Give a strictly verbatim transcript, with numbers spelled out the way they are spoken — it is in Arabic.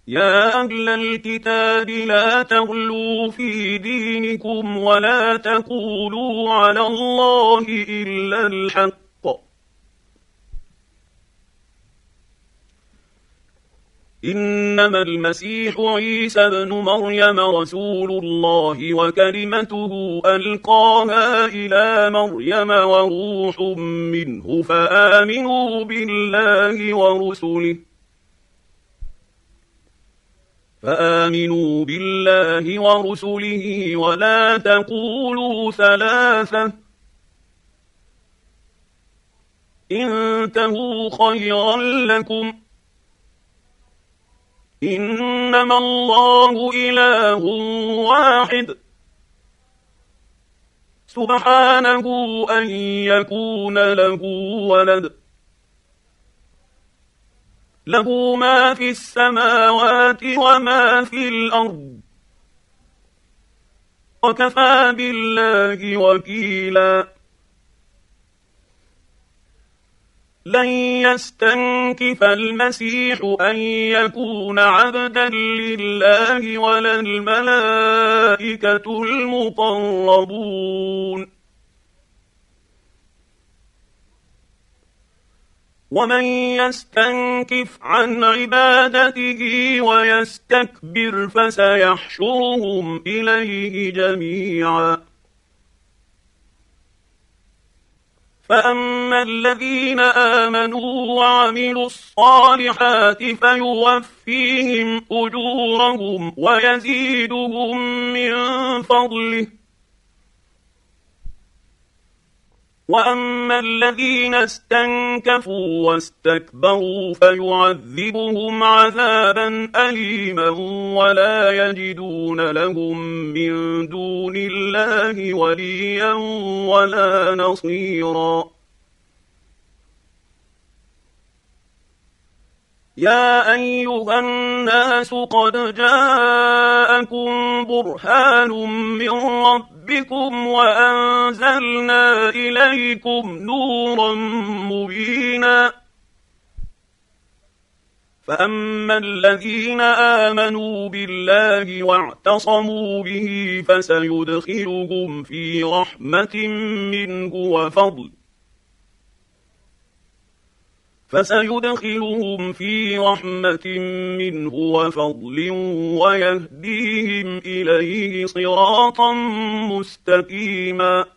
يا أهل الكتاب لا تغلوا في دينكم ولا تقولوا على الله إلا الحق، إنما المسيح عيسى ابن مريم رسول الله وكلمته ألقاها إلى مريم وروح منه، فآمنوا بالله ورسله فآمنوا بالله ورسله ولا تقولوا ثلاثة، انتهوا خيرا لكم، إنما الله إله واحد سبحانه أن يكون له ولد، له ما في السماوات وما في الأرض، وكفى بالله وكيلا. لن يستنكف المسيح أن يكون عبدا لله ولا الملائكة المقربون، ومن يستنكف عن عبادته ويستكبر فسيحشرهم إليه جميعا. فأما الذين آمنوا وعملوا الصالحات فيوفيهم أجورهم ويزيدهم من فضله، وأما الذين استنكفوا واستكبروا فيعذبهم عذابا أليما ولا يجدون لهم من دون الله وليا ولا نصيرا. يا أيها الناس قد جاءكم برهان من ربكم وأنزلنا إليكم نورا مبينا. فأما الذين آمنوا بالله واعتصموا به فسيدخلهم في رحمة منه وفضل فسيدخلهم في رحمة منه وفضل ويهديهم إليه صراطا مستقيما.